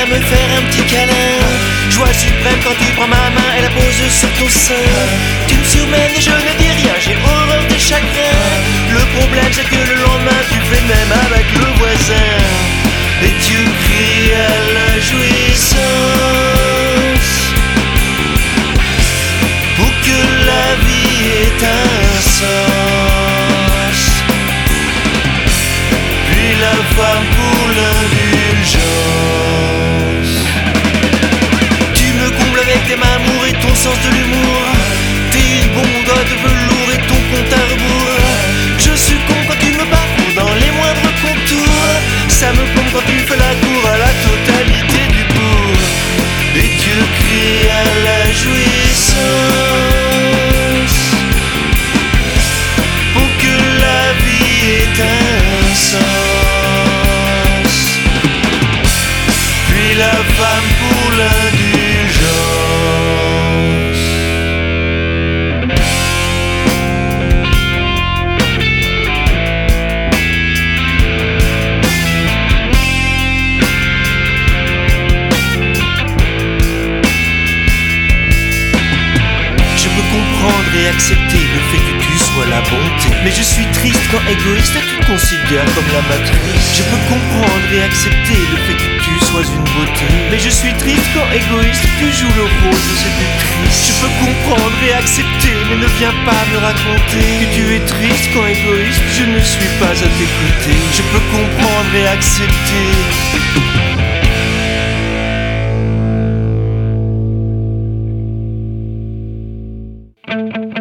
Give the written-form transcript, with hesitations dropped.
viens me faire un petit câlin. Joie suprême quand tu prends ma main et la poses sur ton sein. Tu me soumènes et je ne dis rien, j'ai horreur des chagrins. Le problème c'est que le lendemain tu fais de même avec le voisin. Et tu cries à la jouissance pour que la vie ait un sens. Puis la femme pour l'indulgence. Tu me combles avec tes amours et ton sens de l'humour, tes bons doigts de velours et ton compte à rebours. Je succombe quand tu me parcours dans les moindres contours. Ça me plombe quand tu fais la cour à la totalité du bourg. Et tu cries à la jouissance pour que la vie ait un sens. Puis la femme pour l'indulgence. Et accepter le fait que tu sois la bonté. Mais je suis triste quand égoïste tu te considères comme la matrice. Je peux comprendre et accepter le fait que tu sois une beauté. Mais je suis triste quand égoïste tu joues le rôle de séductrice. Je peux comprendre et accepter, mais ne viens pas me raconter que tu es triste quand égoïste je ne suis pas à tes côtés. Je peux comprendre et accepter.